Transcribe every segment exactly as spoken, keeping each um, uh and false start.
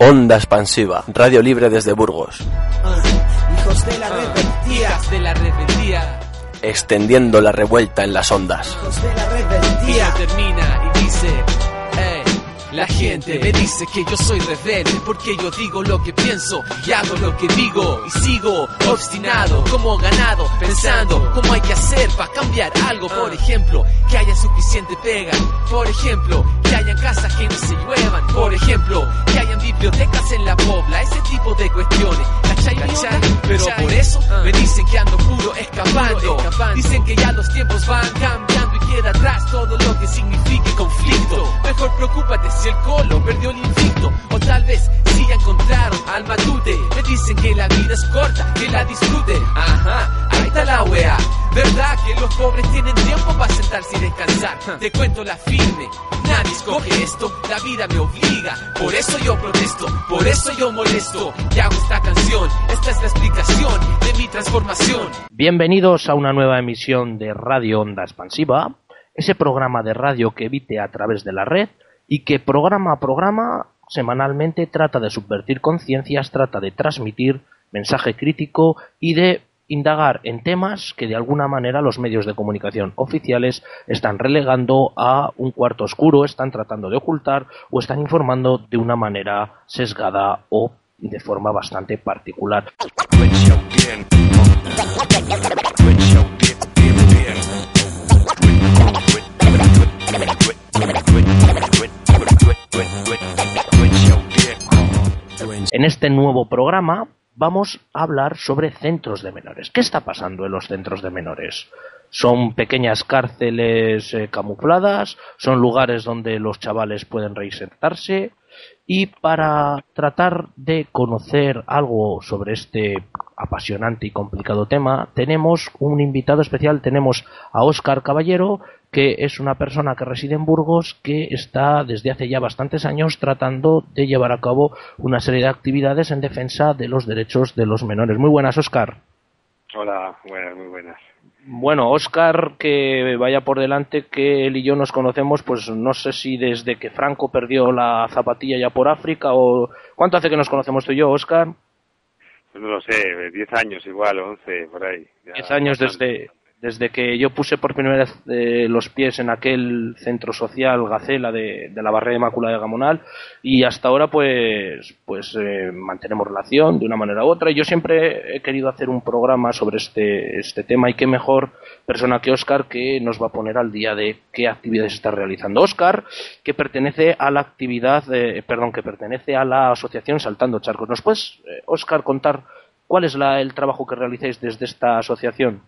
Onda Expansiva, radio libre desde Burgos. Uh, hijos de la rebeldía. Hijas de la rebeldía. Extendiendo la revuelta en las ondas. Hijos de la rebeldía. Y termina y dice, hey, la gente me dice que yo soy rebelde porque yo digo lo que pienso y hago lo que digo y sigo obstinado como ganado pensando cómo hay que hacer para cambiar algo. Por ejemplo, que haya suficiente pega. Por ejemplo, que hayan casas que no se lluevan. Por ejemplo, que hayan bibliotecas en la pobla. Ese tipo de cuestiones. ¿Cachai? ¿Cachai? Pero por eso me dicen que ando puro escapando. Dicen que ya los tiempos van cambiando y queda atrás todo lo que signifique conflicto. Mejor preocúpate si el colo perdió el invicto, o tal vez si ya encontraron al matute. Me dicen que la vida es corta, que la disfruten. Ajá, ahí está la wea. ¿Verdad que los pobres tienen tiempo para sentarse y descansar? Te cuento la firme, nadie escoge esto, la vida me obliga. Por eso yo protesto, por eso yo molesto. Y hago esta canción, esta es la explicación de mi transformación. Bienvenidos a una nueva emisión de Radio Onda Expansiva, ese programa de radio que emite a través de la red y que programa a programa semanalmente trata de subvertir conciencias, trata de transmitir mensaje crítico y de indagar en temas que de alguna manera los medios de comunicación oficiales están relegando a un cuarto oscuro, están tratando de ocultar o están informando de una manera sesgada o de forma bastante particular. En este nuevo programa vamos a hablar sobre centros de menores. ¿Qué está pasando en los centros de menores? ¿Son pequeñas cárceles eh, camufladas? ¿Son lugares donde los chavales pueden reinsertarse? Y para tratar de conocer algo sobre este apasionante y complicado tema, tenemos un invitado especial. Tenemos a Óscar Caballero, que es una persona que reside en Burgos, que está desde hace ya bastantes años tratando de llevar a cabo una serie de actividades en defensa de los derechos de los menores. Muy buenas, Óscar. Hola, buenas, muy buenas. Bueno, Óscar, que vaya por delante que él y yo nos conocemos, pues no sé si desde que Franco perdió la zapatilla ya por África o... ¿Cuánto hace que nos conocemos tú y yo, Óscar? Pues no lo sé, diez años igual, o once, por ahí. Diez años desde... Desde que yo puse por primera vez eh, los pies en aquel centro social Gacela de, de la Barrera Inmaculada de Gamonal, y hasta ahora pues pues eh, mantenemos relación de una manera u otra, y yo siempre he querido hacer un programa sobre este este tema, y qué mejor persona que Óscar, que nos va a poner al día de qué actividades está realizando. Óscar, que pertenece a la actividad, eh, perdón, que pertenece a la asociación Saltando Charcos. ¿Nos puedes, eh, Óscar, contar cuál es la, el trabajo que realizáis desde esta asociación?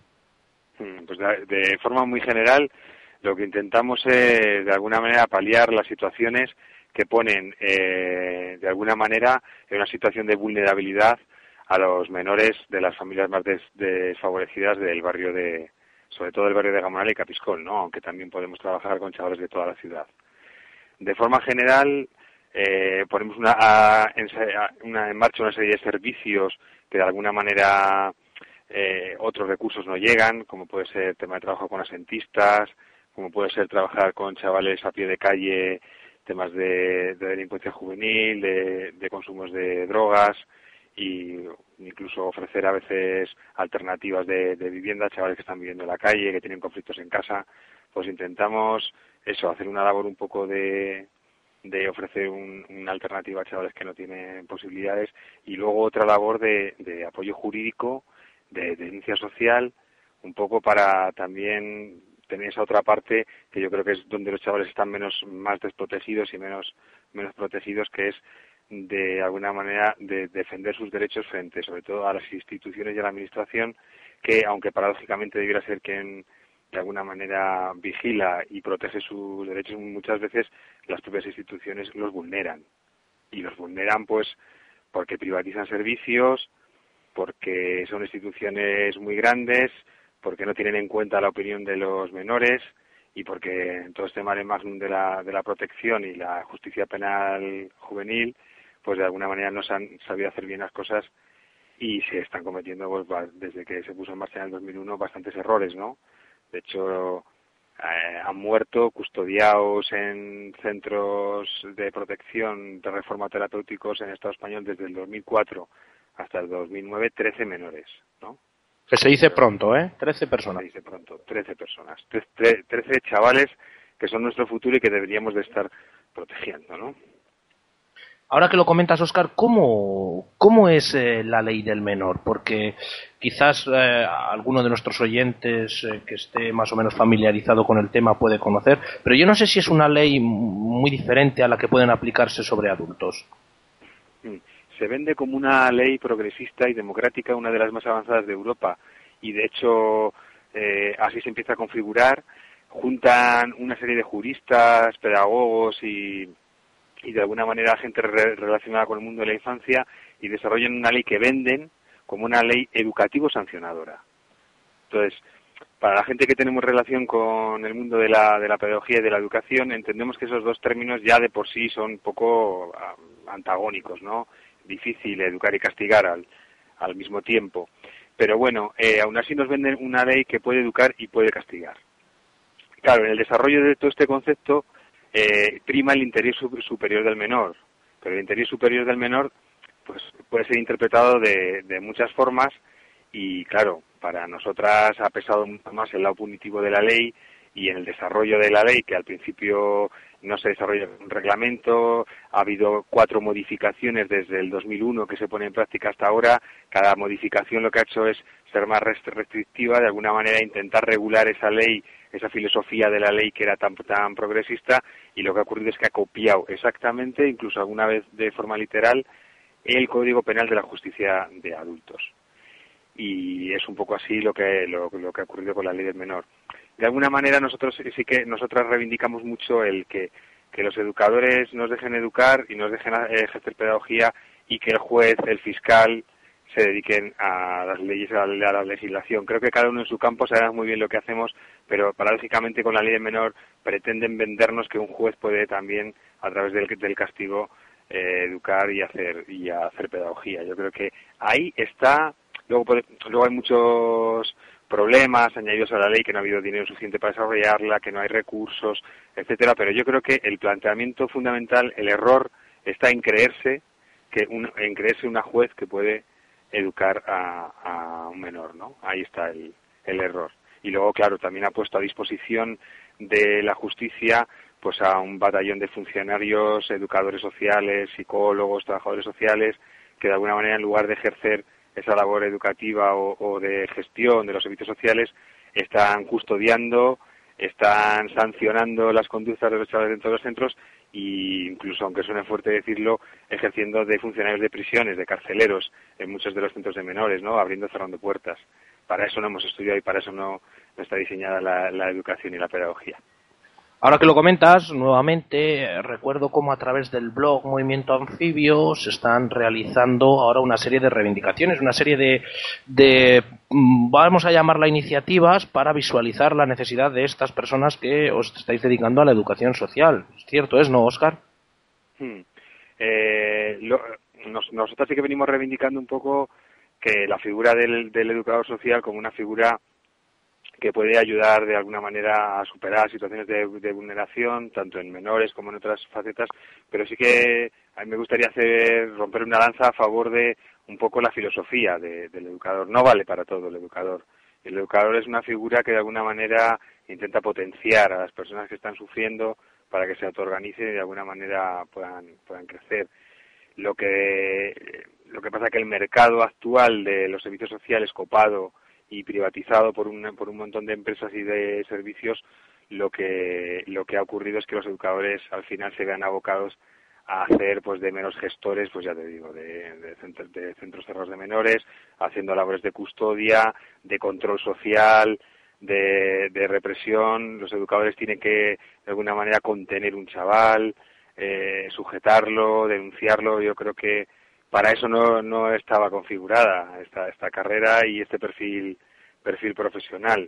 Pues de, de forma muy general, lo que intentamos es de alguna manera paliar las situaciones que ponen eh, de alguna manera en una situación de vulnerabilidad a los menores de las familias más des, desfavorecidas del barrio de, sobre todo del barrio de Gamonal y Capiscol, ¿no? Aunque también podemos trabajar con chavales de toda la ciudad. De forma general, eh, ponemos una, a, en, una, en marcha una serie de servicios que de alguna manera Eh, otros recursos no llegan, como puede ser el tema de trabajo con asentistas, como puede ser trabajar con chavales a pie de calle, temas de, de delincuencia juvenil, de, de consumos de drogas, y incluso ofrecer a veces alternativas de, de vivienda a chavales que están viviendo en la calle, que tienen conflictos en casa. Pues intentamos eso, hacer una labor un poco de de ofrecer un, una alternativa a chavales que no tienen posibilidades, y luego otra labor de, de apoyo jurídico, de denuncia social, un poco para también tener esa otra parte que yo creo que es donde los chavales están menos más desprotegidos y menos menos protegidos, que es de alguna manera de defender sus derechos frente sobre todo a las instituciones y a la administración, que aunque paradójicamente debiera ser quien de alguna manera vigila y protege sus derechos, muchas veces las propias instituciones los vulneran, y los vulneran pues porque privatizan servicios, porque son instituciones muy grandes, porque no tienen en cuenta la opinión de los menores, y porque en todo este mare magnum de la, de la protección y la justicia penal juvenil, pues de alguna manera no se han sabido hacer bien las cosas, y se están cometiendo, pues desde que se puso en marcha en el dos mil uno, bastantes errores, ¿no? De hecho, eh, han muerto custodiados en centros de protección de reforma terapéuticos en el Estado español desde el dos mil cuatro hasta el dos mil nueve, trece menores, ¿no? Que se dice pronto, ¿eh? trece personas. Se dice pronto, trece personas, trece chavales que son nuestro futuro y que deberíamos de estar protegiendo, ¿no? Ahora que lo comentas, Óscar, ¿cómo, cómo es eh, la ley del menor? Porque quizás eh, alguno de nuestros oyentes eh, que esté más o menos familiarizado con el tema puede conocer, pero yo no sé si es una ley muy diferente a la que pueden aplicarse sobre adultos. Se vende como una ley progresista y democrática, una de las más avanzadas de Europa, y de hecho eh, así se empieza a configurar. Juntan una serie de juristas, pedagogos y y de alguna manera gente re relacionada con el mundo de la infancia y desarrollan una ley que venden como una ley educativo-sancionadora. Entonces, para la gente que tenemos relación con el mundo de la, de la pedagogía y de la educación, entendemos que esos dos términos ya de por sí son un poco uh, antagónicos, ¿no? Difícil educar y castigar al, al mismo tiempo. Pero bueno, eh, aún así nos venden una ley que puede educar y puede castigar. Claro, en el desarrollo de todo este concepto, Eh, prima el interés superior del menor, pero el interés superior del menor pues puede ser interpretado de, de muchas formas y claro, para nosotras ha pesado mucho más el lado punitivo de la ley y en el desarrollo de la ley, que al principio no se desarrolla un reglamento, ha habido cuatro modificaciones desde el dos mil uno que se pone en práctica hasta ahora. Cada modificación lo que ha hecho es ser más restrictiva, de alguna manera intentar regular esa ley, esa filosofía de la ley que era tan, tan progresista, y lo que ha ocurrido es que ha copiado exactamente, incluso alguna vez de forma literal, el Código Penal de la Justicia de Adultos. Y es un poco así lo que lo, lo que ha ocurrido con la ley del menor. De alguna manera nosotros sí que nosotras reivindicamos mucho el que, que los educadores nos dejen educar y nos dejen ejercer pedagogía y que el juez, el fiscal, se dediquen a las leyes, a la, a la legislación. Creo que cada uno en su campo sabemos muy bien lo que hacemos, pero paradójicamente con la ley del menor pretenden vendernos que un juez puede también, a través del, del castigo, eh, educar y hacer y hacer pedagogía. Yo creo que ahí está. Luego, puede, luego hay muchos problemas añadidos a la ley, que no ha habido dinero suficiente para desarrollarla, que no hay recursos, etcétera. Pero yo creo que el planteamiento fundamental, el error, está en creerse que un, en creerse una juez que puede educar a, a un menor, ¿no? Ahí está el, el error. Y luego, claro, también ha puesto a disposición de la justicia pues a un batallón de funcionarios, educadores sociales, psicólogos, trabajadores sociales, que de alguna manera, en lugar de ejercer esa labor educativa o, o de gestión de los servicios sociales, están custodiando, están sancionando las conductas de los chavales dentro de los centros e incluso, aunque suene fuerte decirlo, ejerciendo de funcionarios de prisiones, de carceleros en muchos de los centros de menores, ¿no? Abriendo y cerrando puertas. Para eso no hemos estudiado y para eso no, no está diseñada la, la educación y la pedagogía. Ahora que lo comentas, nuevamente recuerdo cómo a través del blog Movimiento Anfibio se están realizando ahora una serie de reivindicaciones, una serie de, de, vamos a llamarla iniciativas para visualizar la necesidad de estas personas que os estáis dedicando a la educación social. ¿Cierto es, no, Óscar? Hmm. Eh, lo, nos, nosotros sí que venimos reivindicando un poco que la figura del, del educador social como una figura que puede ayudar de alguna manera a superar situaciones de, de vulneración, tanto en menores como en otras facetas, pero sí que a mí me gustaría hacer romper una lanza a favor de un poco la filosofía de, del educador. No vale para todo el educador. El educador es una figura que de alguna manera intenta potenciar a las personas que están sufriendo para que se autoorganicen y de alguna manera puedan, puedan crecer. Lo que, lo que pasa es que el mercado actual de los servicios sociales copado y privatizado por un, por un montón de empresas y de servicios, lo que lo que ha ocurrido es que los educadores al final se vean abocados a hacer pues de menos gestores, pues ya te digo, de, de, centros, de centros cerrados de menores, haciendo labores de custodia, de control social, de, de represión. Los educadores tienen que de alguna manera contener un chaval, eh, sujetarlo, denunciarlo. Yo creo que para eso no, no estaba configurada esta, esta carrera y este perfil perfil profesional.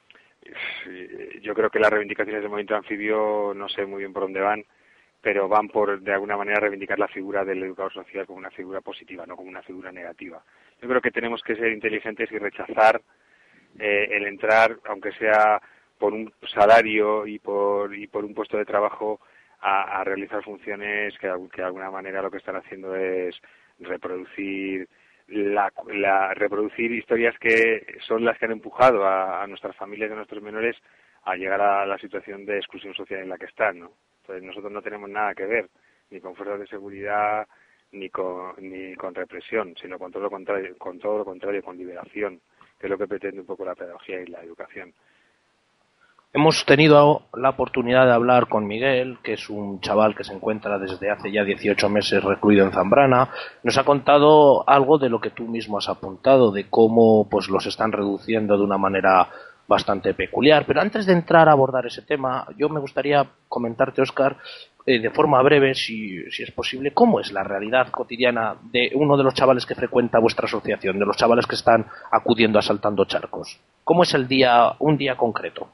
Yo creo que las reivindicaciones del movimiento anfibio, no sé muy bien por dónde van, pero van por, de alguna manera, reivindicar la figura del educador social como una figura positiva, no como una figura negativa. Yo creo que tenemos que ser inteligentes y rechazar eh, el entrar, aunque sea por un salario y por y por un puesto de trabajo a, a realizar funciones que, que de alguna manera lo que están haciendo es reproducir la, la reproducir historias que son las que han empujado a, a nuestras familias y a nuestros menores a llegar a la situación de exclusión social en la que están, ¿no? Entonces nosotros no tenemos nada que ver ni con fuerzas de seguridad ni con ni con represión, sino con todo lo contrario, con todo lo contrario, con liberación, que es lo que pretende un poco la pedagogía y la educación. Hemos tenido la oportunidad de hablar con Miguel, que es un chaval que se encuentra desde hace ya dieciocho meses recluido en Zambrana. Nos ha contado algo de lo que tú mismo has apuntado, de cómo pues los están reduciendo de una manera bastante peculiar. Pero antes de entrar a abordar ese tema, yo me gustaría comentarte, Óscar, eh, de forma breve, si, si es posible, cómo es la realidad cotidiana de uno de los chavales que frecuenta vuestra asociación, de los chavales que están acudiendo a Saltando Charcos. ¿Cómo es el día, un día concreto?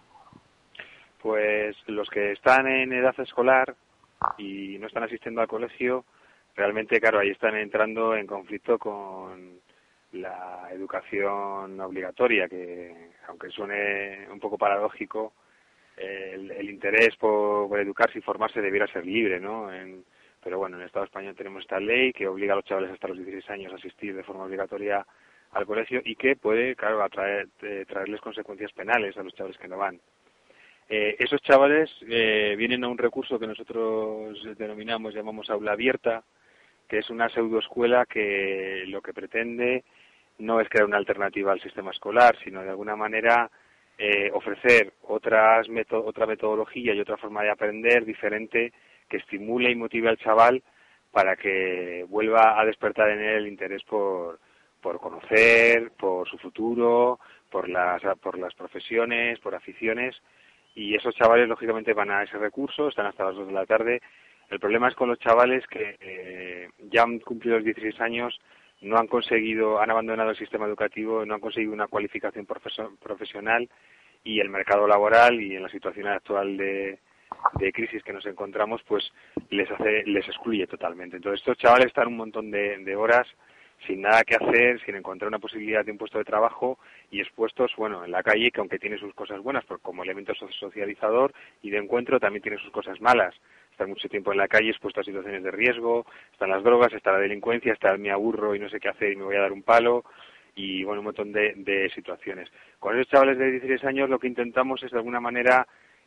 Pues los que están en edad escolar y no están asistiendo al colegio, realmente, claro, ahí están entrando en conflicto con la educación obligatoria, que aunque suene un poco paradójico, el, el interés por, por educarse y formarse debiera ser libre, ¿no? En, pero bueno, en el Estado español tenemos esta ley que obliga a los chavales hasta los dieciséis años a asistir de forma obligatoria al colegio y que puede, claro, atraer, eh, traerles consecuencias penales a los chavales que no van. Eh, esos chavales eh, vienen a un recurso que nosotros denominamos, llamamos aula abierta, que es una pseudoescuela que lo que pretende no es crear una alternativa al sistema escolar, sino de alguna manera eh, ofrecer otras meto- otra metodología y otra forma de aprender diferente que estimule y motive al chaval para que vuelva a despertar en él el interés por, por conocer, por su futuro, por las, por las profesiones, por aficiones. Y esos chavales, lógicamente, van a ese recurso, están hasta las dos de la tarde. El problema es con los chavales que eh, ya han cumplido los dieciséis años, no han conseguido, han abandonado el sistema educativo, no han conseguido una cualificación profes- profesional y el mercado laboral y en la situación actual de, de crisis que nos encontramos, pues les hace, les excluye totalmente. Entonces, estos chavales están un montón de, de horas sin nada que hacer, sin encontrar una posibilidad de un puesto de trabajo y expuestos, bueno, en la calle, que aunque tiene sus cosas buenas, porque como elemento socializador y de encuentro, también tiene sus cosas malas. Estar mucho tiempo en la calle expuesto a situaciones de riesgo, están las drogas, está la delincuencia, está el me aburro y no sé qué hacer y me voy a dar un palo, y bueno, un montón de, de situaciones. Con esos chavales de dieciséis años lo que intentamos es de alguna manera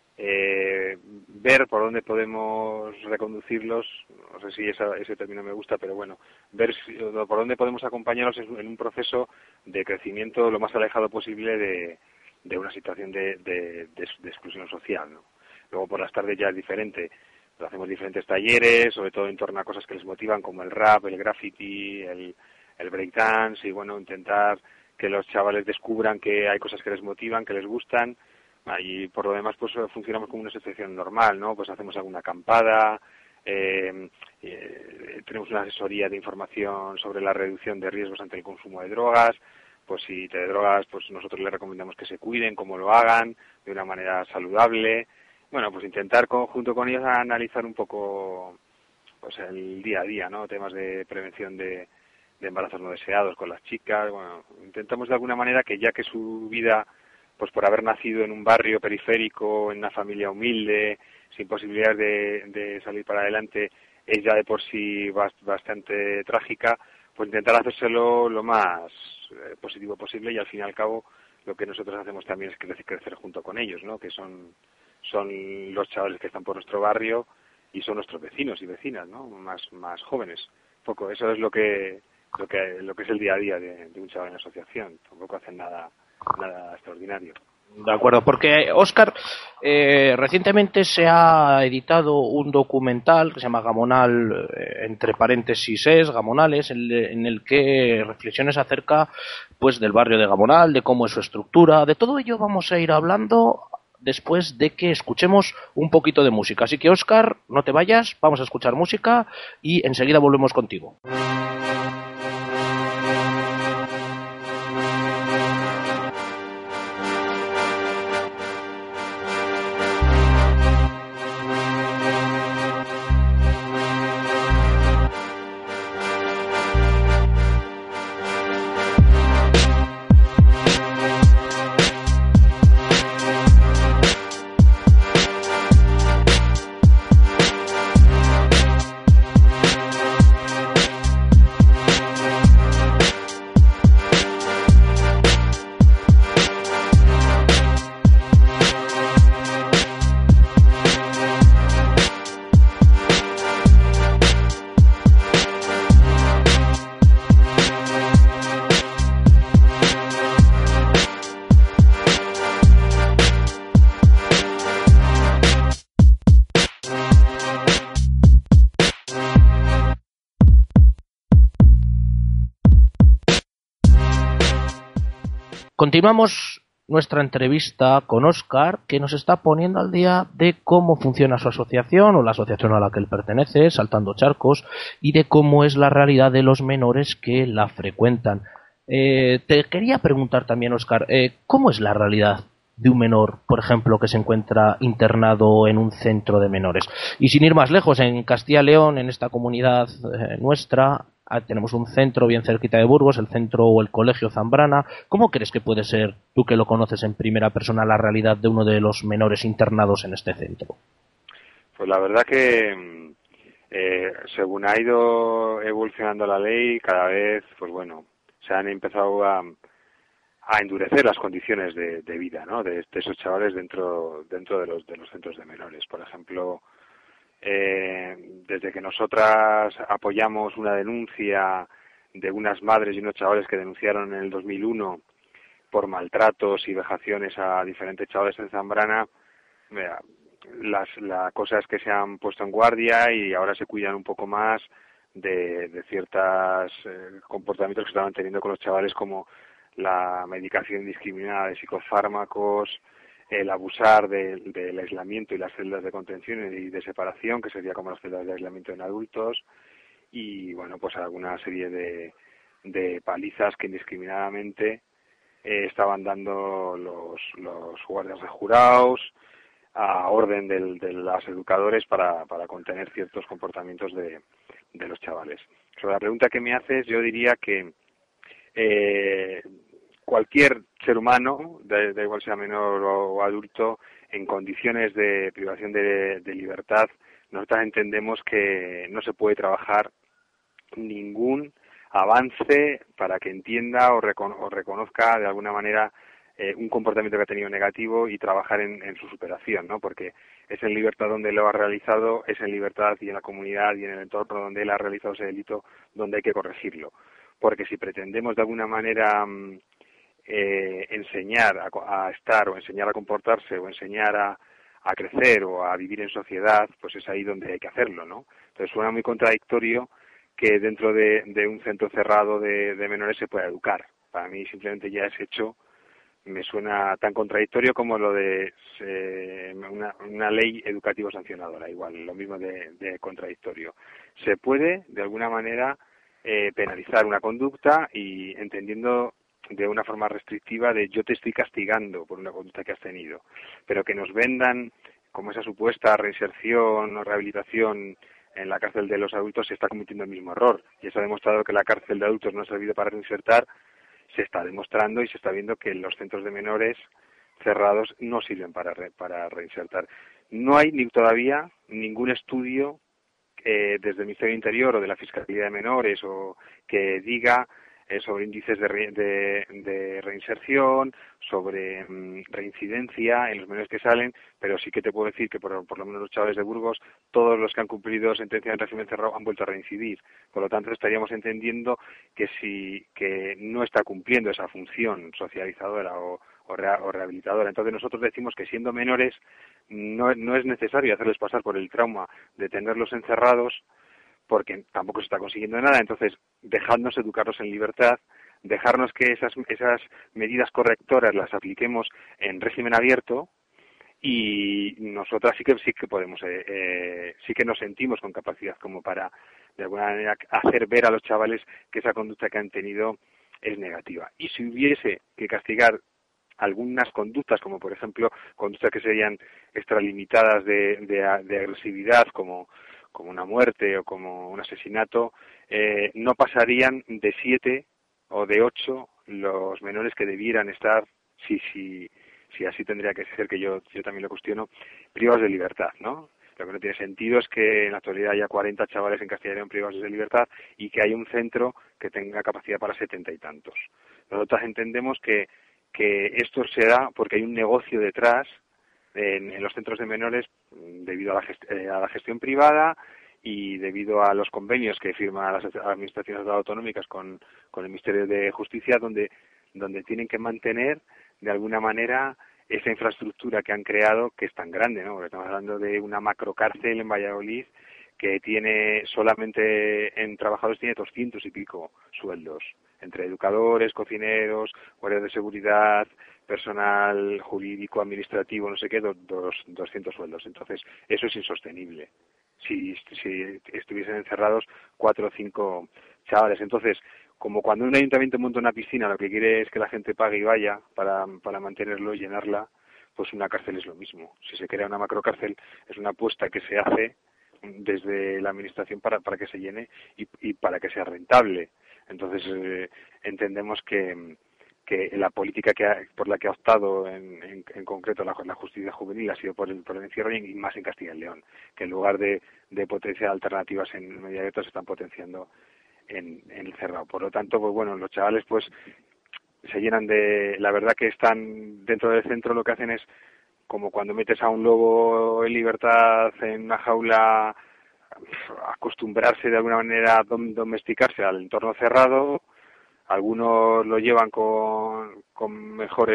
Eh, ver por dónde podemos reconducirlos, no sé si esa, ese término me gusta, pero bueno, ver si, por dónde podemos acompañarlos en, en un proceso de crecimiento lo más alejado posible de, de una situación de, de, de, de exclusión social, ¿no? Luego por las tardes ya es diferente, hacemos diferentes talleres, sobre todo en torno a cosas que les motivan como el rap, el graffiti, el, el breakdance y bueno, intentar que los chavales descubran que hay cosas que les motivan, que les gustan. Y por lo demás pues funcionamos como una asociación normal, ¿no? Pues hacemos alguna acampada, eh, eh, tenemos una asesoría de información sobre la reducción de riesgos ante el consumo de drogas, pues si te drogas pues nosotros les recomendamos que se cuiden, cómo lo hagan, de una manera saludable. Bueno, pues intentar con, junto con ellos analizar un poco pues el día a día, ¿no? Temas de prevención de, de embarazos no deseados con las chicas. Bueno, intentamos de alguna manera que ya que su vida, pues por haber nacido en un barrio periférico, en una familia humilde, sin posibilidades de, de salir para adelante, es ya de por sí bastante trágica, pues intentar hacérselo lo más eh, positivo posible y al fin y al cabo lo que nosotros hacemos también es crecer, crecer junto con ellos, ¿no? Que son, son los chavales que están por nuestro barrio y son nuestros vecinos y vecinas, ¿no? Más, más jóvenes. Poco, eso es lo que, lo que, lo que es el día a día de, de un chaval en asociación. Tampoco hacen nada nada extraordinario. De acuerdo, porque Óscar, eh, recientemente se ha editado un documental que se llama Gamonal, eh, entre paréntesis es, Gamonales, en, en el que reflexiones acerca pues del barrio de Gamonal, de cómo es su estructura, de todo ello vamos a ir hablando después de que escuchemos un poquito de música. Así que Óscar, no te vayas, vamos a escuchar música y enseguida volvemos contigo. Continuamos nuestra entrevista con Óscar, que nos está poniendo al día de cómo funciona su asociación o la asociación a la que él pertenece, Saltando Charcos, y de cómo es la realidad de los menores que la frecuentan. Eh, te quería preguntar también, Óscar, eh, ¿cómo es la realidad de un menor, por ejemplo, que se encuentra internado en un centro de menores? Y sin ir más lejos, en Castilla y León, en esta comunidad eh, nuestra, tenemos un centro bien cerquita de Burgos, el centro o el colegio Zambrana. ¿Cómo crees que puede ser, tú que lo conoces en primera persona, la realidad de uno de los menores internados en este centro? Pues la verdad que eh, según ha ido evolucionando la ley, cada vez, pues bueno, se han empezado a, a endurecer las condiciones de, de vida, ¿no?, de, de esos chavales dentro dentro de los de los centros de menores. Por ejemplo, Eh, desde que nosotras apoyamos una denuncia de unas madres y unos chavales que denunciaron en el dos mil uno por maltratos y vejaciones a diferentes chavales en Zambrana, mira, las, la cosa es que se han puesto en guardia y ahora se cuidan un poco más de, de ciertos eh, comportamientos que estaban teniendo con los chavales, como la medicación indiscriminada de psicofármacos, el abusar de, del aislamiento y las celdas de contención y de separación, que sería como las celdas de aislamiento en adultos, y bueno, pues alguna serie de, de palizas que indiscriminadamente eh, estaban dando los, los guardias de jurados a orden del, de los educadores para, para contener ciertos comportamientos de, de los chavales. Sobre la pregunta que me haces, yo diría que eh, cualquier ser humano, da, da igual sea menor o, o adulto, en condiciones de privación de, de libertad, nosotros entendemos que no se puede trabajar ningún avance para que entienda o, recono, o reconozca de alguna manera eh, un comportamiento que ha tenido negativo y trabajar en, en su superación, ¿no? Porque es en libertad donde lo ha realizado, es en libertad y en la comunidad y en el entorno donde él ha realizado ese delito donde hay que corregirlo. Porque si pretendemos de alguna manera Eh, enseñar a, a estar o enseñar a comportarse o enseñar a, a crecer o a vivir en sociedad, pues es ahí donde hay que hacerlo, ¿no? Entonces suena muy contradictorio que dentro de, de un centro cerrado de, de menores se pueda educar. Para mí simplemente ya ese hecho me suena tan contradictorio como lo de eh, una, una ley educativa sancionadora, igual, lo mismo de, de contradictorio. Se puede, de alguna manera, eh, penalizar una conducta y entendiendo de una forma restrictiva de yo te estoy castigando por una conducta que has tenido, pero que nos vendan como esa supuesta reinserción o rehabilitación en la cárcel de los adultos, se está cometiendo el mismo error. Ya se ha demostrado que la cárcel de adultos no ha servido para reinsertar, se está demostrando y se está viendo que los centros de menores cerrados no sirven para re, para reinsertar. No hay ni todavía ningún estudio eh, desde el Ministerio del Interior o de la Fiscalía de Menores o que diga Eh, sobre índices de, re, de, de reinserción, sobre mmm, reincidencia en los menores que salen, pero sí que te puedo decir que por, por lo menos los chavales de Burgos, todos los que han cumplido sentencia en régimen cerrado han vuelto a reincidir. Por lo tanto, estaríamos entendiendo que si que no está cumpliendo esa función socializadora o, o, rea, o rehabilitadora. Entonces nosotros decimos que siendo menores no, no es necesario hacerles pasar por el trauma de tenerlos encerrados, porque tampoco se está consiguiendo nada. Entonces, dejadnos educarlos en libertad, dejarnos que esas esas medidas correctoras las apliquemos en régimen abierto, y nosotras sí que sí que podemos, eh, eh, sí que nos sentimos con capacidad como para, de alguna manera, hacer ver a los chavales que esa conducta que han tenido es negativa. Y si hubiese que castigar algunas conductas, como por ejemplo conductas que serían extralimitadas de, de, de agresividad, como como una muerte o como un asesinato, eh, no pasarían de siete o de ocho los menores que debieran estar, si si si así tendría que ser, que yo yo también lo cuestiono, privados de libertad, ¿no? Lo que no tiene sentido es que en la actualidad haya cuarenta chavales en Castilla y León privados de libertad y que haya un centro que tenga capacidad para setenta y tantos. Nosotros entendemos que que esto se da porque hay un negocio detrás En, en los centros de menores debido a la, gest eh, a la gestión privada y debido a los convenios que firman las administraciones autonómicas con, con el Ministerio de Justicia, donde, donde tienen que mantener de alguna manera esa infraestructura que han creado, que es tan grande, ¿no? Porque estamos hablando de una macrocárcel en Valladolid que tiene solamente en trabajadores tiene doscientos y pico sueldos. entre educadores, cocineros, guardias de seguridad, personal jurídico, administrativo, no sé qué, dos, dos, doscientos sueldos. Entonces, eso es insostenible. Si, si estuviesen encerrados cuatro o cinco chavales. Entonces, como cuando un ayuntamiento monta una piscina, lo que quiere es que la gente pague y vaya para, para mantenerlo y llenarla, pues una cárcel es lo mismo. Si se crea una macrocárcel, es una apuesta que se hace desde la administración para, para que se llene y, y para que sea rentable. Entonces, eh, entendemos que, que la política que ha, por la que ha optado en, en, en concreto la, la justicia juvenil ha sido por el, por el encierro y más en Castilla y León, que en lugar de, de potenciar alternativas en medio abierto se están potenciando en, en el cerrado. Por lo tanto, pues bueno, los chavales pues se llenan de... La verdad que están dentro del centro, lo que hacen es como cuando metes a un lobo en libertad en una jaula, acostumbrarse de alguna manera a domesticarse al entorno cerrado. Algunos lo llevan con, con mejor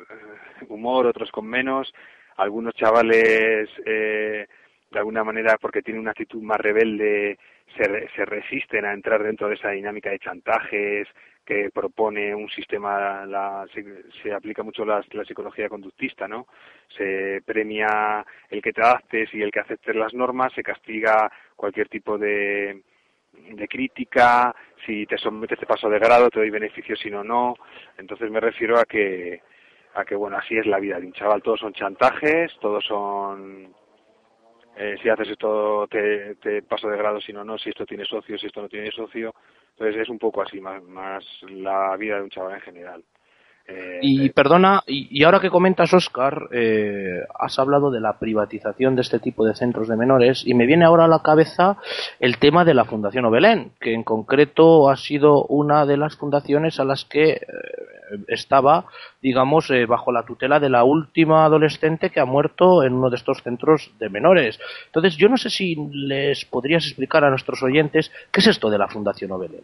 humor, otros con menos. Algunos chavales, eh, de alguna manera, porque tienen una actitud más rebelde, se, se resisten a entrar dentro de esa dinámica de chantajes que propone un sistema, la, se, se aplica mucho la, la psicología conductista, ¿no? Se premia el que te adaptes y el que aceptes las normas, se castiga cualquier tipo de, de crítica, si te sometes te paso de grado, te doy beneficios, si no, no. Entonces me refiero a que, a que bueno, así es la vida de un chaval, todos son chantajes, todos son... Eh, si haces esto te, te paso de grado, si no, no, si esto tiene socio, si esto no tiene socio. Entonces es un poco así, más, más la vida de un chaval en general. Eh, y eh, perdona, y, y ahora que comentas, Óscar, eh, has hablado de la privatización de este tipo de centros de menores y me viene ahora a la cabeza el tema de la Fundación Obelén, que en concreto ha sido una de las fundaciones a las que eh, estaba, digamos, eh, bajo la tutela de la última adolescente que ha muerto en uno de estos centros de menores. Entonces, yo no sé si les podrías explicar a nuestros oyentes qué es esto de la Fundación Obelén.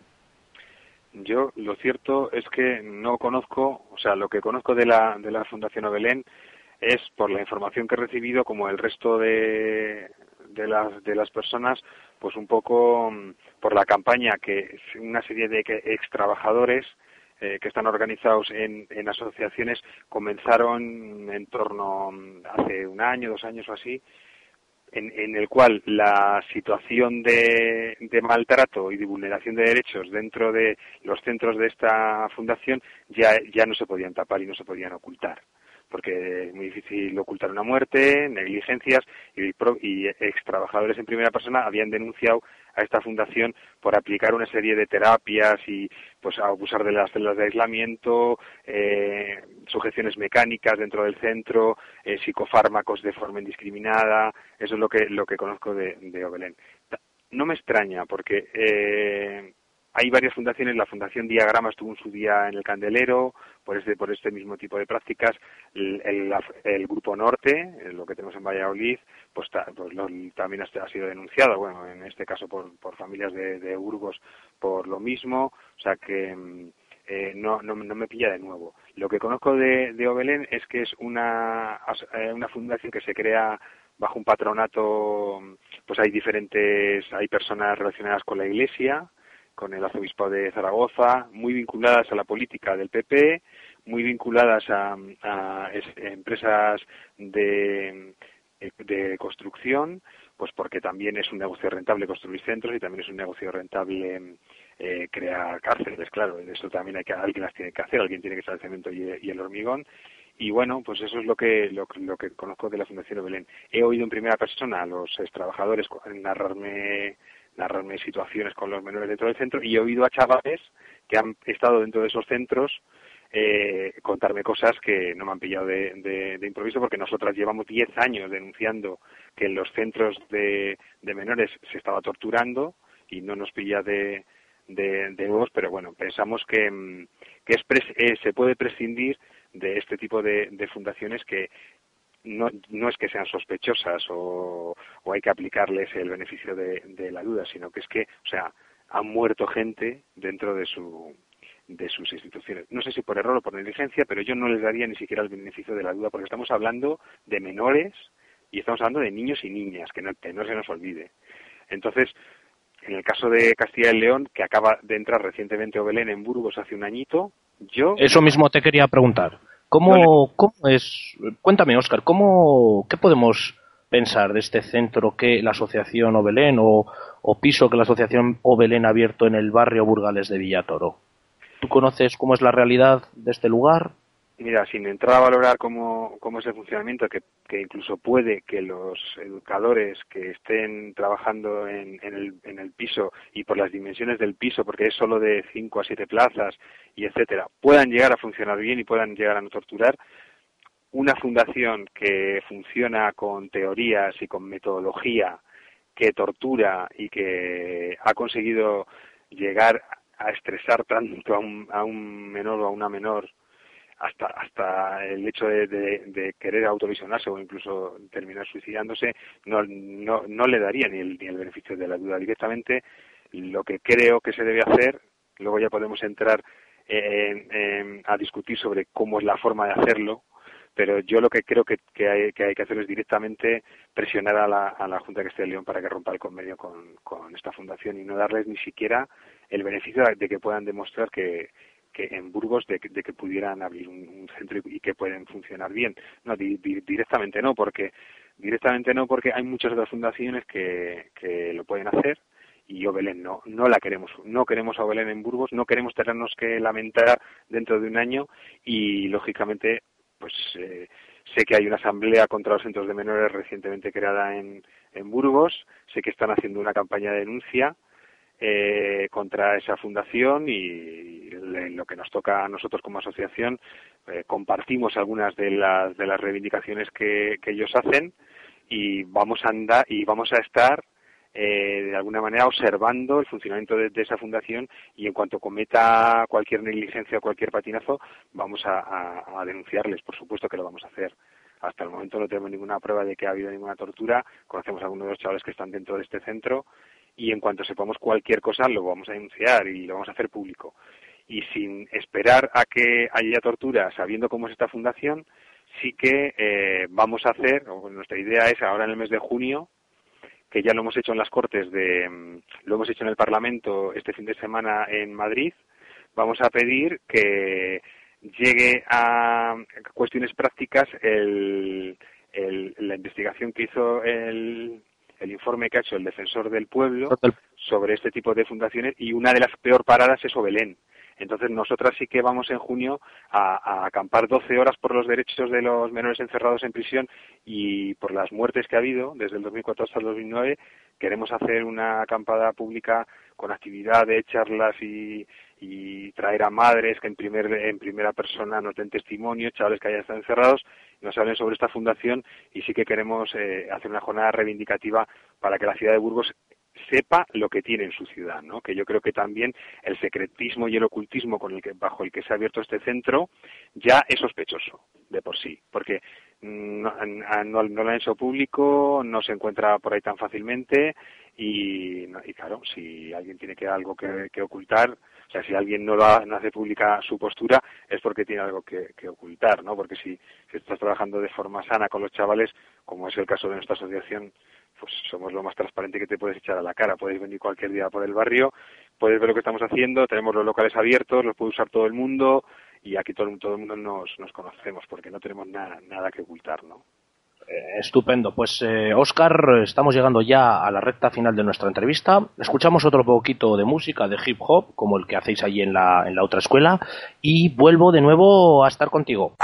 Yo lo cierto es que no conozco, o sea, lo que conozco de la de la Fundación Obelén es por la información que he recibido, como el resto de de las de las personas, pues un poco por la campaña que una serie de ex trabajadores eh, que están organizados en, en asociaciones comenzaron en torno hace un año, dos años o así. En, en el cual la situación de, de maltrato y de vulneración de derechos dentro de los centros de esta fundación ya, ya no se podían tapar y no se podían ocultar, porque es muy difícil ocultar una muerte, negligencias, y, y ex trabajadores en primera persona habían denunciado a esta fundación por aplicar una serie de terapias y pues abusar de las células de aislamiento, eh, sujeciones mecánicas dentro del centro, eh, psicofármacos de forma indiscriminada. Eso es lo que lo que conozco de, de Obelén. No me extraña porque eh, hay varias fundaciones. La Fundación Diagrama estuvo en su día en el Candelero por este por este mismo tipo de prácticas. El, el, el Grupo Norte, lo que tenemos en Valladolid, pues, ta, pues lo, también ha, ha sido denunciado, bueno, en este caso por, por familias de, de Burgos por lo mismo, o sea que eh, no, no, no me pilla de nuevo. Lo que conozco de, de Obelén es que es una, una fundación que se crea bajo un patronato, pues hay diferentes, hay personas relacionadas con la Iglesia, con el arzobispado de Zaragoza, muy vinculadas a la política del P P, muy vinculadas a, a es, empresas de, de construcción, pues porque también es un negocio rentable construir centros y también es un negocio rentable eh, crear cárceles, claro, eso también hay que, alguien las tiene que hacer, alguien tiene que echar el cemento y, y el hormigón. Y bueno, pues eso es lo que lo, lo que conozco de la Fundación Obelén. He oído en primera persona a los trabajadores narrarme narrarme situaciones con los menores dentro del centro y he oído a chavales que han estado dentro de esos centros eh, contarme cosas que no me han pillado de, de, de improviso, porque nosotras llevamos diez años denunciando que en los centros de, de menores se estaba torturando y no nos pilla de, de, de nuevos, pero bueno, pensamos que, que es pres, eh, se puede prescindir de este tipo de, de fundaciones que no, no es que sean sospechosas o, o hay que aplicarles el beneficio de, de la duda, sino que es que, o sea, han muerto gente dentro de su de sus instituciones. No sé si por error o por negligencia, pero yo no les daría ni siquiera el beneficio de la duda, porque estamos hablando de menores y estamos hablando de niños y niñas, que no, que no se nos olvide. Entonces, En el caso de Castilla y León, que acaba de entrar recientemente Obelén en Burgos hace un añito, yo... Eso mismo te quería preguntar. ¿Cómo, le... cómo es? Cuéntame, Óscar, ¿cómo, ¿qué podemos pensar de este centro que la Asociación Obelén o, o piso que la Asociación Obelén ha abierto en el barrio Burgales de Villatoro? ¿Tú conoces cómo es la realidad de este lugar? Mira, sin entrar a valorar cómo, cómo es el funcionamiento, que, que incluso puede que los educadores que estén trabajando en, en, el, en el piso y por las dimensiones del piso, porque es solo de cinco a siete plazas y etcétera, puedan llegar a funcionar bien y puedan llegar a no torturar, una fundación que funciona con teorías y con metodología que tortura y que ha conseguido llegar a estresar tanto a un, a un menor o a una menor, hasta hasta el hecho de, de, de querer autolesionarse o incluso terminar suicidándose, no no no le daría ni el, ni el beneficio de la duda. Directamente, lo que creo que se debe hacer, luego ya podemos entrar en, en, a discutir sobre cómo es la forma de hacerlo, pero yo lo que creo que, que, hay, que hay que hacer es directamente presionar a la, a la Junta de Castilla y León para que rompa el convenio con, con esta fundación y no darles ni siquiera el beneficio de que puedan demostrar que que en Burgos de, de que pudieran abrir un, un centro y, y que pueden funcionar bien. No, di, di, directamente no, porque directamente no porque hay muchas otras fundaciones que, que lo pueden hacer y Obelén no, no la queremos, no queremos a Obelén en Burgos, no queremos tenernos que lamentar dentro de un año y lógicamente pues eh, sé que hay una asamblea contra los centros de menores recientemente creada en, en Burgos, sé que están haciendo una campaña de denuncia Eh, contra esa fundación y le, lo que nos toca a nosotros como asociación, eh, compartimos algunas de las de las reivindicaciones que, que ellos hacen y vamos a andar y vamos a estar eh, de alguna manera observando el funcionamiento de, de esa fundación y en cuanto cometa cualquier negligencia o cualquier patinazo vamos a, a, a denunciarles, por supuesto que lo vamos a hacer. Hasta el momento no tenemos ninguna prueba de que ha habido ninguna tortura, conocemos a algunos de los chavales que están dentro de este centro y en cuanto sepamos cualquier cosa lo vamos a denunciar y lo vamos a hacer público. Y sin esperar a que haya tortura, sabiendo cómo es esta fundación, sí que eh, vamos a hacer, o nuestra idea es ahora en el mes de junio, que ya lo hemos hecho en las Cortes, de, lo hemos hecho en el Parlamento este fin de semana en Madrid, vamos a pedir que llegue a cuestiones prácticas el, el, la investigación que hizo el... el informe que ha hecho el defensor del pueblo sobre este tipo de fundaciones y una de las peor paradas es Obelén. Entonces nosotras sí que vamos en junio a, a acampar doce horas por los derechos de los menores encerrados en prisión y por las muertes que ha habido desde el dos mil cuatro hasta el dos mil nueve. Queremos hacer una acampada pública con actividades, charlas y, y traer a madres que en, primer, en primera persona nos den testimonio, chavales que hayan estado encerrados, nos hablen sobre esta fundación y sí que queremos eh, hacer una jornada reivindicativa para que la ciudad de Burgos sepa lo que tiene en su ciudad, ¿no? Que yo creo que también el secretismo y el ocultismo con el que bajo el que se ha abierto este centro ya es sospechoso de por sí, porque no, no, no lo han hecho público, no se encuentra por ahí tan fácilmente y, y claro, si alguien tiene que algo que, que ocultar, o sea, si alguien no, lo ha, no hace pública su postura es porque tiene algo que, que ocultar, ¿no? Porque si, si estás trabajando de forma sana con los chavales, como es el caso de nuestra asociación, pues somos lo más transparente que te puedes echar a la cara. Puedes venir cualquier día por el barrio, puedes ver lo que estamos haciendo, tenemos los locales abiertos, los puede usar todo el mundo y aquí todo, todo el mundo nos, nos conocemos porque no tenemos nada, nada que ocultar, ¿no? Eh, estupendo. Pues, eh, Óscar, estamos llegando ya a la recta final de nuestra entrevista. Escuchamos otro poquito de música, de hip hop, como el que hacéis allí en la, en la otra escuela, y vuelvo de nuevo a estar contigo.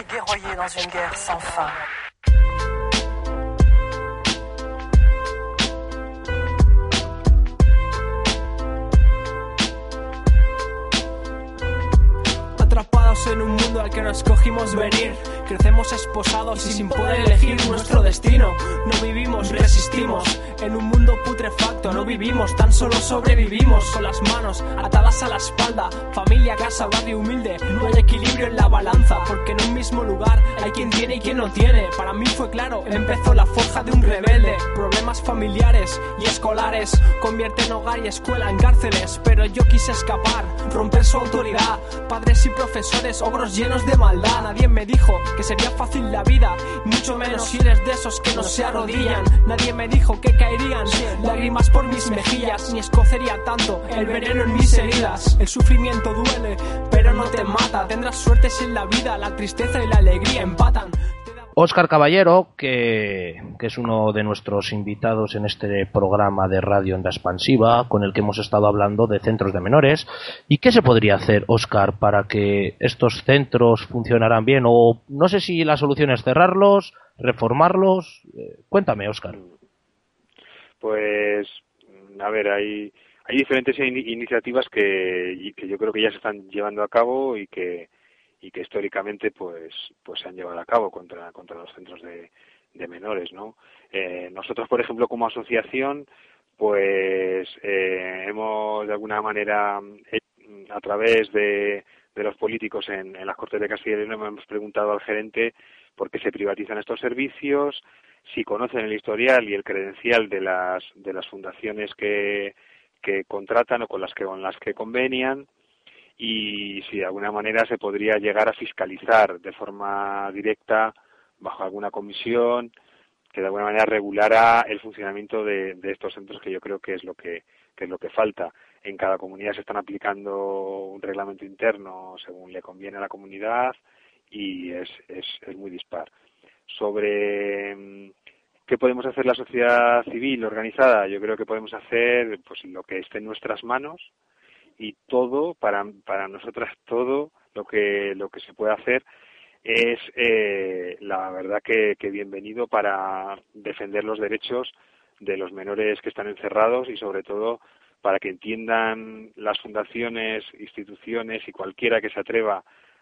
En un mundo al que no escogimos venir, crecemos esposados y sin poder elegir nuestro destino. No vivimos, resistimos en un mundo putrefacto. No vivimos, tan solo sobrevivimos con las manos atadas a la espalda. Familia, casa, barrio humilde, no hay equilibrio en la balanza, porque en un mismo lugar hay quien tiene y quien no tiene. Para mí fue claro, empezó la forja de un rebelde. Problemas familiares y escolares convierten hogar y escuela en cárceles, pero yo quise escapar, romper su autoridad. Padres y profesores, ogros llenos de maldad. Nadie me dijo que sería fácil la vida, mucho menos si eres de esos que no se arrodillan. Nadie me dijo que caerían lágrimas por mis mejillas, ni escocería tanto el veneno en mis heridas. El sufrimiento duele, pero no te mata. Tendrás suertes en la vida, la tristeza y la alegría empatan. Óscar Caballero, que, que es uno de nuestros invitados en este programa de Radio Onda Expansiva, con el que hemos estado hablando de centros de menores. ¿Y qué se podría hacer, Óscar, para que estos centros funcionaran bien? O no sé si la solución es cerrarlos, reformarlos. Eh, cuéntame, Óscar. Pues, a ver, hay, hay diferentes in- iniciativas que, que yo creo que ya se están llevando a cabo y que y que históricamente pues pues se han llevado a cabo contra contra los centros de, de menores, ¿no? Eh, nosotros, por ejemplo, como asociación, pues eh, hemos de alguna manera eh, a través de, de los políticos en, en las Cortes de Castilla y León hemos preguntado al gerente por qué se privatizan estos servicios, si conocen el historial y el credencial de las de las fundaciones que que contratan o con las que con las que convenian, y si de alguna manera se podría llegar a fiscalizar de forma directa bajo alguna comisión que de alguna manera regulara el funcionamiento de, de estos centros, que yo creo que es lo que, que es lo que falta. En cada comunidad se están aplicando un reglamento interno según le conviene a la comunidad y es, es, es muy dispar. Sobre ¿qué podemos hacer la sociedad civil organizada? Yo creo que podemos hacer pues lo que esté en nuestras manos, y todo, para para nosotras todo lo que lo que se puede hacer es eh, la verdad que, que bienvenido para defender los derechos de los menores que están encerrados y sobre todo para que entiendan las fundaciones, instituciones y cualquiera que se atreva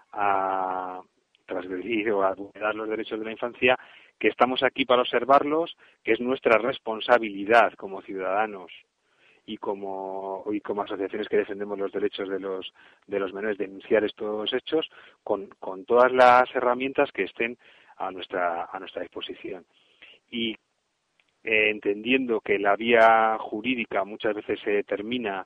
a transgredir o a vulnerar los derechos de la infancia, que estamos aquí para observarlos, que es nuestra responsabilidad como ciudadanos y como y como asociaciones que defendemos los derechos de los de los menores, denunciar estos hechos con, con todas las herramientas que estén a nuestra a nuestra disposición. Y eh, entendiendo que la vía jurídica muchas veces se termina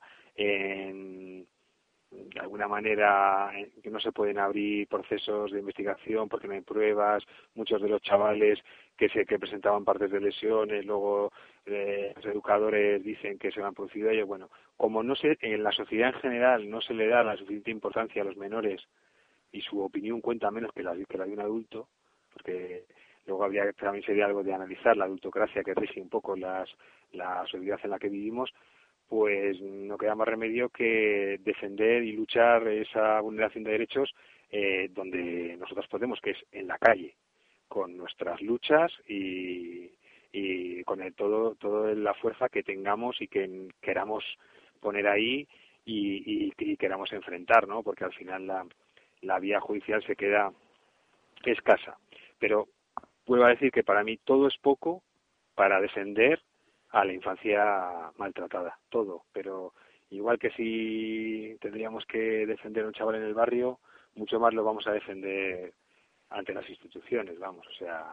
en de alguna manera que no se pueden abrir procesos de investigación porque no hay pruebas, muchos de los chavales que se que presentaban partes de lesiones, luego eh, los educadores dicen que se han producido ellos. Bueno, como no se en la sociedad en general no se le da la suficiente importancia a los menores y su opinión cuenta menos que la, que la de un adulto, porque luego habría también sería algo de analizar la adultocracia que rige un poco las, la sociedad en la que vivimos, pues no queda más remedio que defender y luchar esa vulneración de derechos eh, donde nosotros podemos, que es en la calle, con nuestras luchas y, y con el todo toda la fuerza que tengamos y que queramos poner ahí y, y, y queramos enfrentar, ¿no? Porque al final la, la vía judicial se queda escasa. Pero vuelvo a decir que para mí todo es poco para defender a la infancia maltratada, todo, pero igual que si tendríamos que defender a un chaval en el barrio, mucho más lo vamos a defender ante las instituciones, vamos, o sea,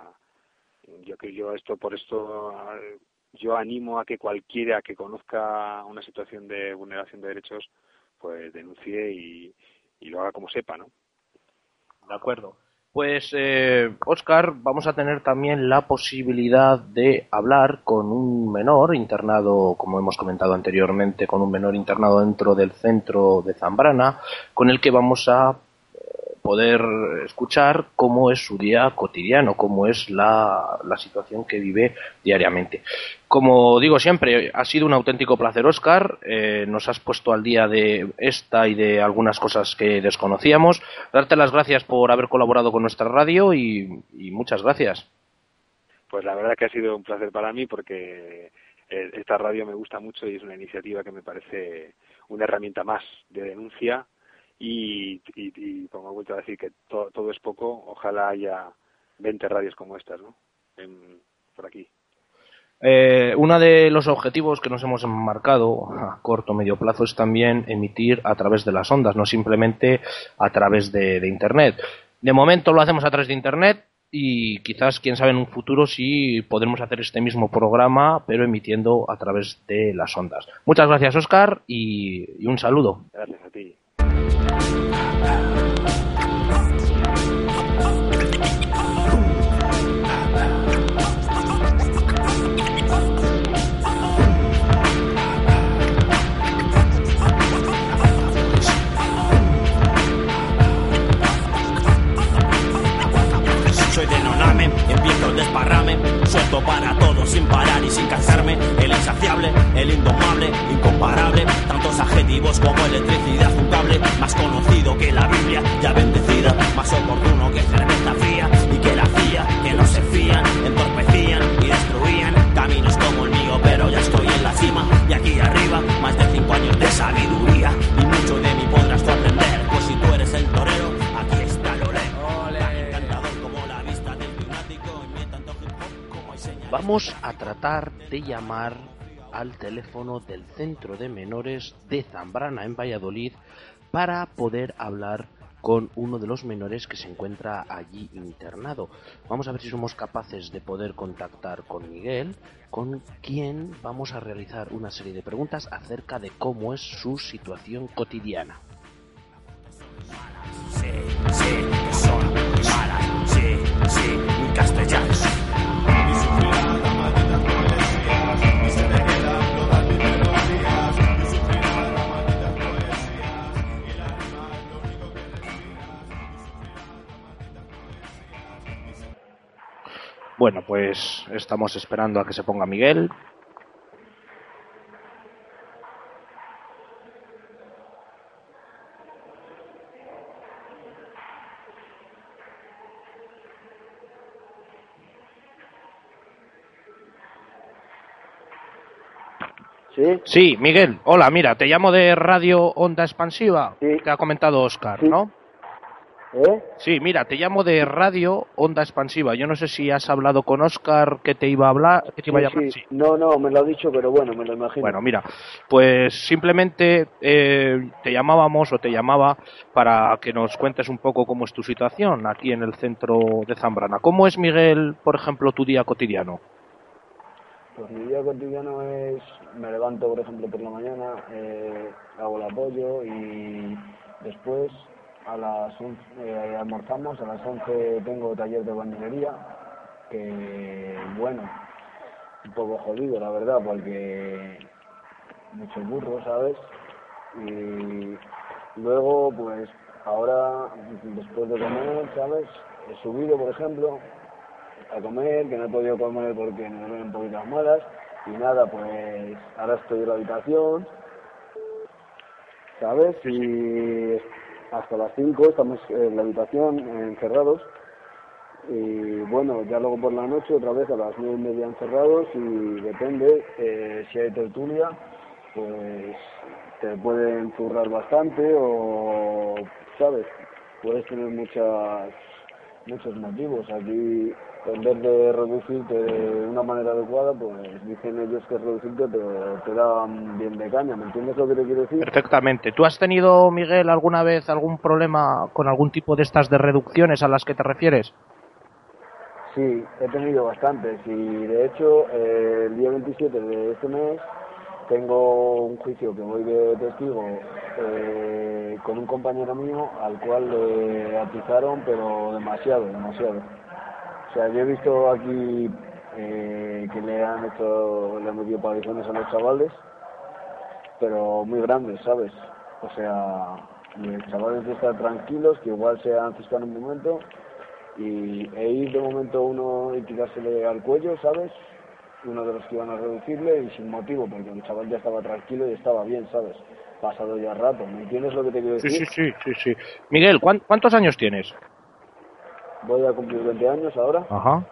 yo que yo esto por esto yo animo a que cualquiera que conozca una situación de vulneración de derechos, pues denuncie y, y lo haga como sepa, ¿no? De acuerdo. Pues, eh, Óscar, vamos a tener también la posibilidad de hablar con un menor internado, como hemos comentado anteriormente, con un menor internado dentro del centro de Zambrana, con el que vamos a poder escuchar cómo es su día cotidiano, cómo es la, la situación que vive diariamente. Como digo siempre, ha sido un auténtico placer, Óscar. Eh, nos has puesto al día de esta y de algunas cosas que desconocíamos. Darte las gracias por haber colaborado con nuestra radio y, y muchas gracias. Pues la verdad que ha sido un placer para mí porque eh, esta radio me gusta mucho y es una iniciativa que me parece una herramienta más de denuncia. Y, y, y como he vuelto a decir que to, todo es poco, ojalá haya veinte radios como estas, ¿no? En, por aquí. Eh, uno de los objetivos que nos hemos marcado a corto o medio plazo es también emitir a través de las ondas, no simplemente a través de, de Internet. De momento lo hacemos a través de Internet y quizás, quién sabe, en un futuro sí podremos hacer este mismo programa, pero emitiendo a través de las ondas. Muchas gracias, Óscar, y, y un saludo. Gracias a ti. tratar de llamar al teléfono del Centro de Menores de Zambrana en Valladolid para poder hablar con uno de los menores que se encuentra allí internado. Vamos a ver si somos capaces de poder contactar con Miguel, con quien vamos a realizar una serie de preguntas acerca de cómo es su situación cotidiana. Sí, sí, son malas, sí, sí, castellanos. Bueno, pues estamos esperando a que se ponga Miguel. ¿Sí? Sí, Miguel, hola, mira, te llamo de Radio Onda Expansiva. Sí. Te ha comentado Óscar, Sí. ¿no? ¿Eh? Sí, mira, te llamo de Radio Onda Expansiva. Yo no sé si has hablado con Óscar, que te iba a hablar, que te iba a Sí, llamar. sí. Sí. No, no, me lo ha dicho, pero bueno, me lo imagino. Bueno, mira, pues simplemente eh, te llamábamos o te llamaba para que nos cuentes un poco cómo es tu situación aquí en el centro de Zambrana. ¿Cómo es, Miguel, por ejemplo, tu día cotidiano? Pues mi día cotidiano es, me levanto, por ejemplo, por la mañana, eh, hago el apoyo y después a las once eh, almorzamos, a las once tengo taller de bañilería, que bueno, un poco jodido la verdad, porque mucho burro, ¿sabes? Y luego, pues ahora, después de comer, ¿sabes? He subido, por ejemplo, a comer, que no he podido comer porque me duelen un poquito las muelas, y nada, pues ahora estoy en la habitación, ¿sabes? Y hasta las cinco estamos en la habitación, encerrados, y bueno, ya luego por la noche otra vez a las nueve y media encerrados, y depende, eh, si hay tertulia, pues te pueden zurrar bastante, o, ¿sabes? Puedes tener muchas muchos motivos. Aquí, en vez de reducirte de una manera adecuada, pues dicen ellos que es reducirte, pero te dan bien de caña, ¿me entiendes lo que te quiero decir? Perfectamente. ¿Tú has tenido, Miguel, alguna vez algún problema con algún tipo de estas de reducciones a las que te refieres? Sí, he tenido bastantes, y de hecho eh, el día veintisiete de este mes tengo un juicio que voy de testigo eh, con un compañero mío al cual le atizaron, pero demasiado, demasiado. O sea, yo he visto aquí eh, que le han hecho, le han metido palizones a los chavales, pero muy grandes, ¿sabes? O sea, los chavales de estar tranquilos, que igual se han ciscado en un momento, y e ir de momento uno y tirársele al cuello, ¿sabes? Uno de los que iban a reducirle, y sin motivo, porque el chaval ya estaba tranquilo y estaba bien, ¿sabes? Pasado ya rato, ¿me entiendes lo que te quiero decir? Sí, sí, sí, sí, sí. Miguel, ¿cuán- ¿cuántos años tienes? Voy a cumplir veinte años ahora, Ajá.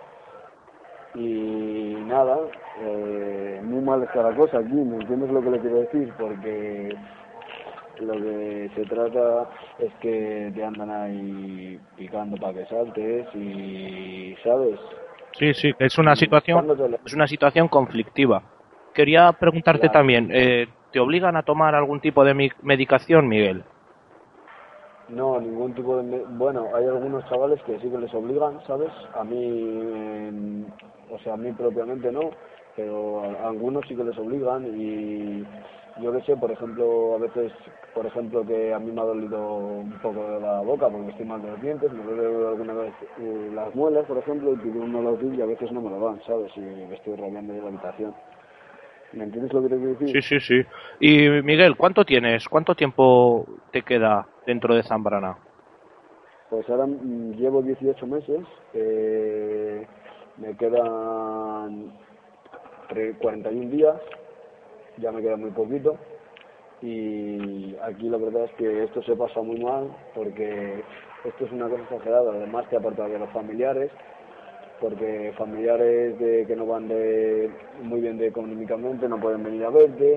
y nada, eh, muy mal está la cosa aquí, ¿me entiendes lo que le quiero decir? Porque lo que se trata es que te andan ahí picando para que saltes y, ¿sabes? Sí, sí, es una situación, Dándotele. es una situación conflictiva. Quería preguntarte Claro. también, eh, ¿te obligan a tomar algún tipo de mi- medicación, Miguel? No, ningún tipo de... me- Bueno, hay algunos chavales que sí que les obligan, ¿sabes? A mí, eh, o sea, a mí propiamente no, pero a, a algunos sí que les obligan, y yo qué sé, por ejemplo, a veces, por ejemplo, que a mí me ha dolido un poco de la boca porque estoy mal de los dientes, me duele alguna vez eh, las muelas, por ejemplo, y pido un nolotil y a veces no me lo dan, ¿sabes? Y me estoy rodeando de la habitación. ¿Me entiendes lo que te quiero decir? Sí, sí, sí. Y Miguel, ¿cuánto tienes? ¿Cuánto tiempo te queda dentro de Zambrana? Pues ahora mm, llevo dieciocho meses, eh, me quedan tre- cuarenta y un días, ya me queda muy poquito, y aquí la verdad es que esto se pasa muy mal, porque esto es una cosa exagerada, además te aparta de los familiares, porque familiares de que no van de muy bien de económicamente no pueden venir a verte,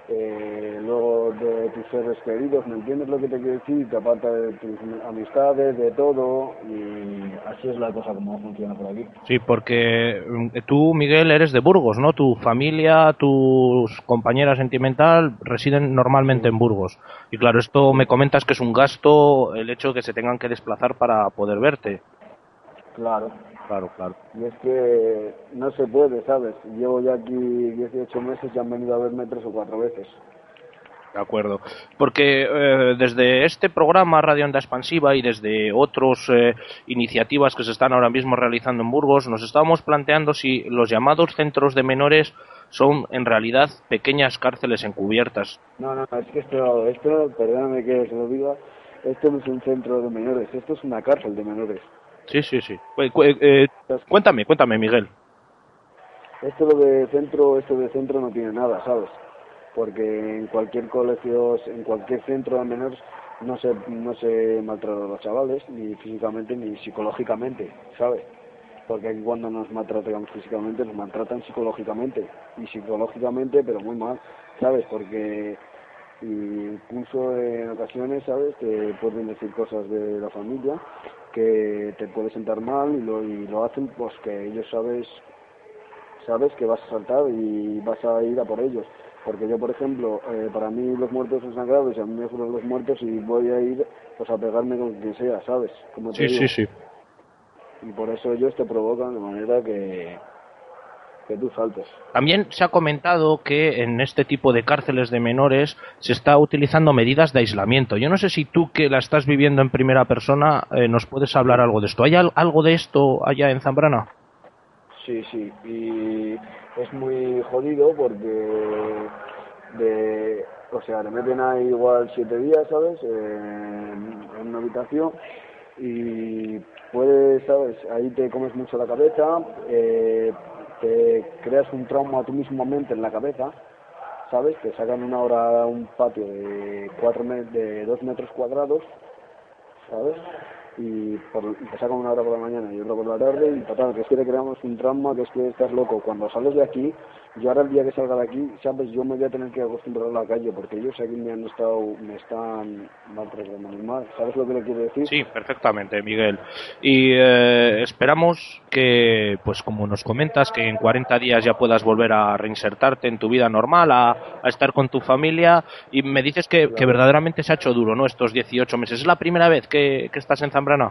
eh, luego de tus seres queridos, ¿me entiendes lo que te quiero decir? Te aparta de tus amistades, de todo, y así es la cosa como funciona por aquí. Sí, porque tú, Miguel, eres de Burgos, ¿no? Tu familia, tus compañeras sentimental residen normalmente en Burgos. Y claro, esto me comentas que es un gasto el hecho de que se tengan que desplazar para poder verte. Claro. Claro, claro. Y es que no se puede, ¿sabes? Llevo ya aquí dieciocho meses y han venido a verme tres o cuatro veces. De acuerdo. Porque eh, desde este programa Radio Onda Expansiva y desde otras eh, iniciativas que se están ahora mismo realizando en Burgos, nos estábamos planteando si los llamados centros de menores son en realidad pequeñas cárceles encubiertas. No, no, es que esto, esto, perdóname que se lo diga, esto no es un centro de menores, esto es una cárcel de menores. Sí, sí, sí. Cu- cu- eh, cuéntame, cuéntame, Miguel. Esto lo de centro, esto de centro no tiene nada, ¿sabes? Porque en cualquier colegio, en cualquier centro de menores no se, no se maltratan a los chavales, ni físicamente ni psicológicamente, ¿sabes? Porque aquí cuando nos maltratan físicamente, nos maltratan psicológicamente, y psicológicamente, pero muy mal, ¿sabes? Porque incluso en ocasiones, ¿sabes? Te pueden decir cosas de la familia que te puede sentar mal y lo, y lo hacen pues que ellos sabes sabes que vas a saltar y vas a ir a por ellos. Porque yo, por ejemplo, eh, para mí los muertos son sagrados y a mí me juran los muertos y voy a ir pues a pegarme con quien sea, ¿sabes? Como te Sí, digo. sí, sí. Y por eso ellos te provocan de manera que, que tú saltes. También se ha comentado que en este tipo de cárceles de menores se está utilizando medidas de aislamiento. Yo no sé si tú, que la estás viviendo en primera persona, eh, nos puedes hablar algo de esto. ¿Hay al- algo de esto allá en Zambrana? Sí, sí, y es muy jodido porque de, o sea, te meten ahí igual siete días, ¿sabes? En, en una habitación y puedes, ¿sabes? Ahí te comes mucho la cabeza, eh, te creas un trauma tú mismamente en la cabeza, ¿sabes? Te sacan una hora a un patio de cuatro me- de dos metros cuadrados, ¿sabes? Y, por, y te sacan una hora por la mañana y otra por la tarde y total, que es que te creamos un trauma, que es que estás loco. Cuando sales de aquí, yo ahora el día que salga de aquí, sabes, yo me voy a tener que acostumbrar a la calle porque ellos aquí me han estado, me están maltratando muy mal. ¿Sabes lo que le quiero decir? Sí, perfectamente, Miguel. Y eh, esperamos que, pues como nos comentas, que en cuarenta días ya puedas volver a reinsertarte en tu vida normal, a, a estar con tu familia. Y me dices que, que verdaderamente se ha hecho duro, ¿no? Estos dieciocho meses. ¿Es la primera vez que, que estás en Zambrana?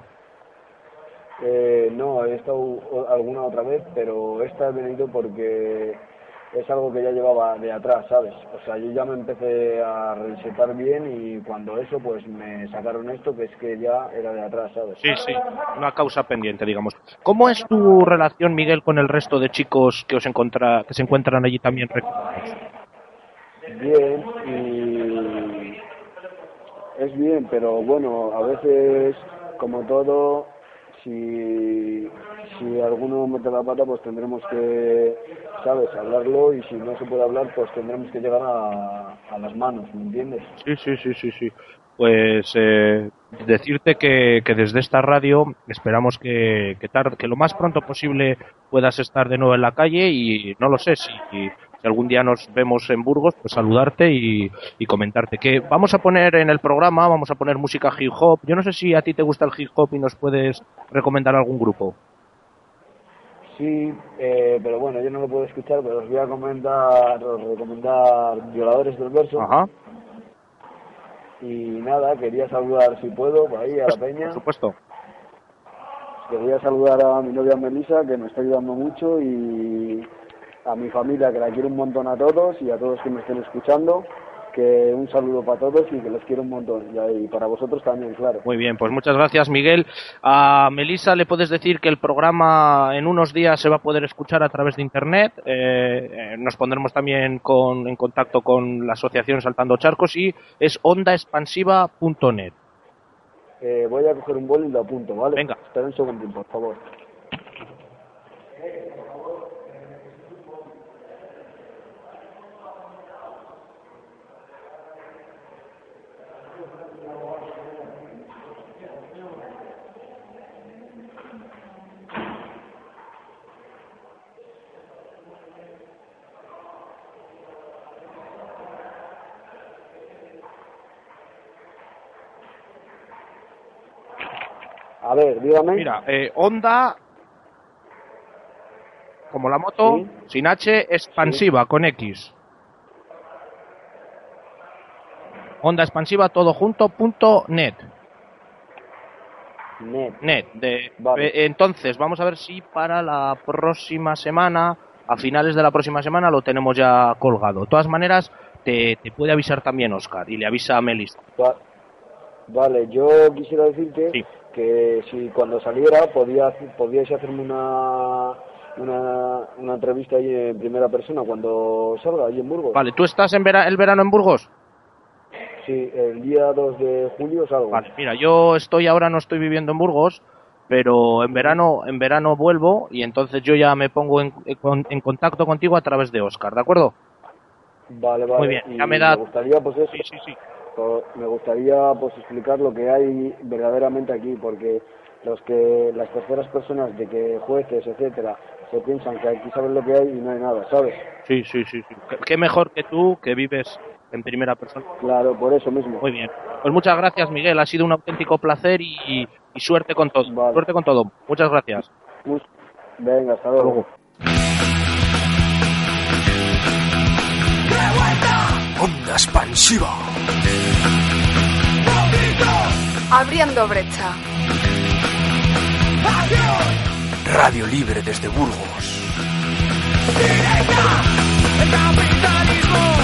Eh, no, he estado o- alguna otra vez, pero esta he venido porque es algo que ya llevaba de atrás, ¿sabes? O sea, yo ya me empecé a reinsertar bien y cuando eso, pues me sacaron esto, que es que ya era de atrás, ¿sabes? Sí, sí, una causa pendiente, digamos. ¿Cómo es tu relación, Miguel, con el resto de chicos que os encontra, que se encuentran allí también recluidos? Bien, y es bien, pero bueno, a veces, como todo, si, si alguno mete la pata, pues tendremos que, ¿sabes?, hablarlo, y si no se puede hablar, pues tendremos que llegar a, a las manos, ¿me entiendes? Sí, sí, sí, sí, sí. Pues eh, decirte que, que desde esta radio esperamos que, que, tar- que lo más pronto posible puedas estar de nuevo en la calle y no lo sé, si, si algún día nos vemos en Burgos, pues saludarte y, y comentarte que vamos a poner en el programa, vamos a poner música hip hop. Yo no sé si a ti te gusta el hip hop y nos puedes recomendar algún grupo. Sí, eh, pero bueno, yo no lo puedo escuchar, pero os voy a comentar, os recomendar Violadores del Verso. Ajá. Y nada, quería saludar, si puedo, por ahí a la peña. Por supuesto. Quería saludar a mi novia Melissa, que me está ayudando mucho, y a mi familia, que la quiero un montón a todos, y a todos que me estén escuchando, que un saludo para todos y que los quiero un montón. Y para vosotros también, claro. Muy bien, pues muchas gracias, Miguel. A Melissa le puedes decir que el programa en unos días se va a poder escuchar a través de internet. Eh, eh, nos pondremos también con, en contacto con la asociación Saltando Charcos y es onda expansiva punto net. Eh, voy a coger un boli y lo apunto, ¿vale? Venga. Espera un segundín, por favor. A ver, dígame. Mira, eh, Honda, como la moto, ¿Sí? sin H, expansiva, sí. Con X. Honda expansiva, todo junto, punto net. Net. Net. De, vale. eh, entonces, vamos a ver si para la próxima semana, a finales de la próxima semana, lo tenemos ya colgado. De todas maneras, te, te puede avisar también Oscar y le avisa a Melis. Va, vale, yo quisiera decirte sí. que si cuando saliera podía, podíais hacerme una, una, una entrevista ahí en primera persona cuando salga, ahí en Burgos. Vale, ¿tú estás en vera, el verano en Burgos? Sí, el día dos de julio salgo. Vale, mira, yo estoy ahora, no estoy viviendo en Burgos, pero en verano en verano vuelvo y entonces yo ya me pongo en, en contacto contigo a través de Oscar, ¿de acuerdo? Vale, vale. Muy bien, y ya me da... Me gustaría, pues eso, sí, sí, sí. me gustaría pues explicar lo que hay verdaderamente aquí, porque los que las terceras personas de que jueces, etcétera, se piensan que aquí saben lo que hay y no hay nada, ¿sabes? Sí, sí, sí, sí. Qué mejor que tú, que vives en primera persona. Claro, por eso mismo. Muy bien. Pues muchas gracias, Miguel. Ha sido un auténtico placer y, y suerte con todo. Vale. Suerte con todo. Muchas gracias. Venga, hasta luego. Onda expansiva. Abriendo brecha. Radio libre desde Burgos. El capitalismo.